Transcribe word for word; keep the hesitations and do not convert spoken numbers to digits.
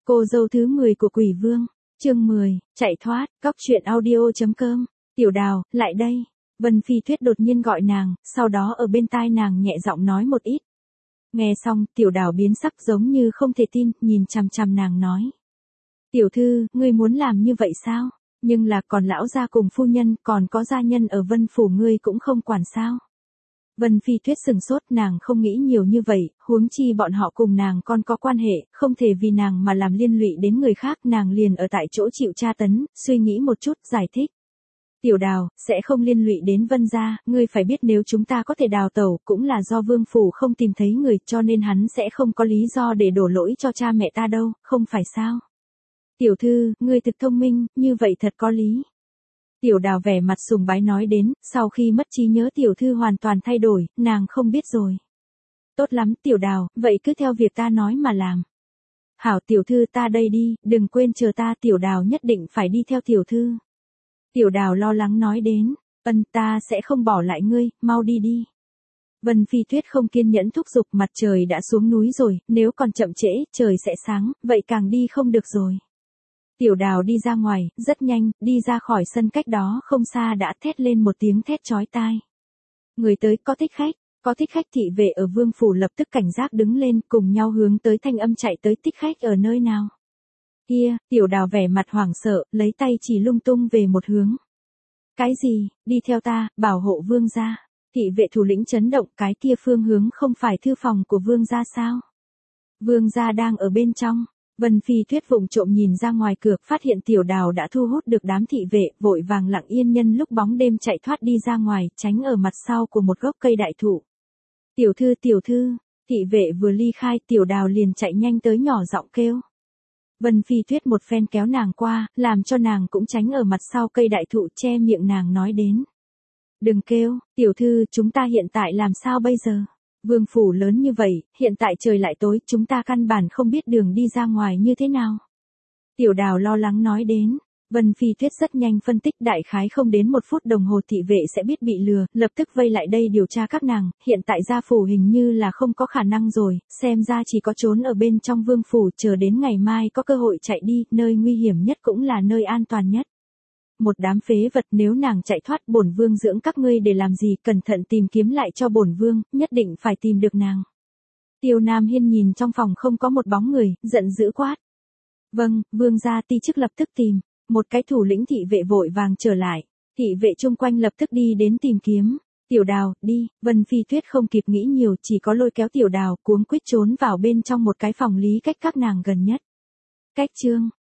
Cô dâu thứ mười của Quỷ Vương, chương mười, chạy thoát, cóc truyện audio.com, Tiểu Đào, lại đây. Vân Phi Tuyết đột nhiên gọi nàng, sau đó ở bên tai nàng nhẹ giọng nói một ít. Nghe xong, Tiểu Đào biến sắc giống như không thể tin, nhìn chằm chằm nàng nói. Tiểu thư, ngươi muốn làm như vậy sao? Nhưng là còn lão gia cùng phu nhân, còn có gia nhân ở Vân Phủ ngươi cũng không quản sao? Vân Phi Tuyết sừng sốt, nàng không nghĩ nhiều như vậy, huống chi bọn họ cùng nàng còn có quan hệ, không thể vì nàng mà làm liên lụy đến người khác, nàng liền ở tại chỗ chịu tra tấn, suy nghĩ một chút, giải thích. Tiểu Đào, sẽ không liên lụy đến Vân gia, ngươi phải biết nếu chúng ta có thể đào tẩu, cũng là do Vương Phủ không tìm thấy người, cho nên hắn sẽ không có lý do để đổ lỗi cho cha mẹ ta đâu, không phải sao? Tiểu thư, ngươi thực thông minh, như vậy thật có lý. Tiểu Đào vẻ mặt sùng bái nói đến, sau khi mất trí nhớ tiểu thư hoàn toàn thay đổi, nàng không biết rồi. Tốt lắm Tiểu Đào, vậy cứ theo việc ta nói mà làm. Hảo tiểu thư ta đây đi, đừng quên chờ ta. Tiểu Đào nhất định phải đi theo tiểu thư. Tiểu Đào lo lắng nói đến, ân ta sẽ không bỏ lại ngươi, mau đi đi. Vân Phi Tuyết không kiên nhẫn thúc giục, mặt trời đã xuống núi rồi, nếu còn chậm trễ, trời sẽ sáng, vậy càng đi không được rồi. Tiểu Đào đi ra ngoài, rất nhanh, đi ra khỏi sân cách đó không xa đã thét lên một tiếng thét chói tai. Người tới, có thích khách, có thích khách. Thị vệ ở Vương Phủ lập tức cảnh giác đứng lên, cùng nhau hướng tới thanh âm chạy tới. Thích khách ở nơi nào? Kia, Tiểu Đào vẻ mặt hoảng sợ, lấy tay chỉ lung tung về một hướng. Cái gì, đi theo ta, bảo hộ Vương gia. Thị vệ thủ lĩnh chấn động, cái kia phương hướng không phải thư phòng của Vương gia sao? Vương gia đang ở bên trong. Vân Phi Tuyết vụng trộm nhìn ra ngoài cửa, phát hiện Tiểu Đào đã thu hút được đám thị vệ, vội vàng lặng yên nhân lúc bóng đêm chạy thoát đi ra ngoài, tránh ở mặt sau của một gốc cây đại thụ. Tiểu thư, tiểu thư, thị vệ vừa ly khai, Tiểu Đào liền chạy nhanh tới nhỏ giọng kêu. Vân Phi Tuyết một phen kéo nàng qua, làm cho nàng cũng tránh ở mặt sau cây đại thụ, che miệng nàng nói đến. Đừng kêu, tiểu thư, chúng ta hiện tại làm sao bây giờ? Vương Phủ lớn như vậy, hiện tại trời lại tối, chúng ta căn bản không biết đường đi ra ngoài như thế nào. Tiểu Đào lo lắng nói đến. Vân Phi Tuyết rất nhanh phân tích, đại khái không đến một phút đồng hồ thị vệ sẽ biết bị lừa, lập tức vây lại đây điều tra các nàng. Hiện tại gia phủ hình như là không có khả năng rồi, xem ra chỉ có trốn ở bên trong Vương Phủ, chờ đến ngày mai có cơ hội chạy đi, nơi nguy hiểm nhất cũng là nơi an toàn nhất. Một đám phế vật, nếu nàng chạy thoát, bổn vương dưỡng các ngươi để làm gì, cẩn thận tìm kiếm lại cho bổn vương, nhất định phải tìm được nàng. Tiêu Nam Hiên nhìn trong phòng không có một bóng người, giận dữ quát. Vâng, vương gia ti chức lập tức tìm. Một cái thủ lĩnh thị vệ vội vàng trở lại. Thị vệ chung quanh lập tức đi đến tìm kiếm. Tiểu Đào, đi. Vân Phi Tuyết không kịp nghĩ nhiều, chỉ có lôi kéo Tiểu Đào cuống quýt trốn vào bên trong một cái phòng lý cách các nàng gần nhất. Cách chương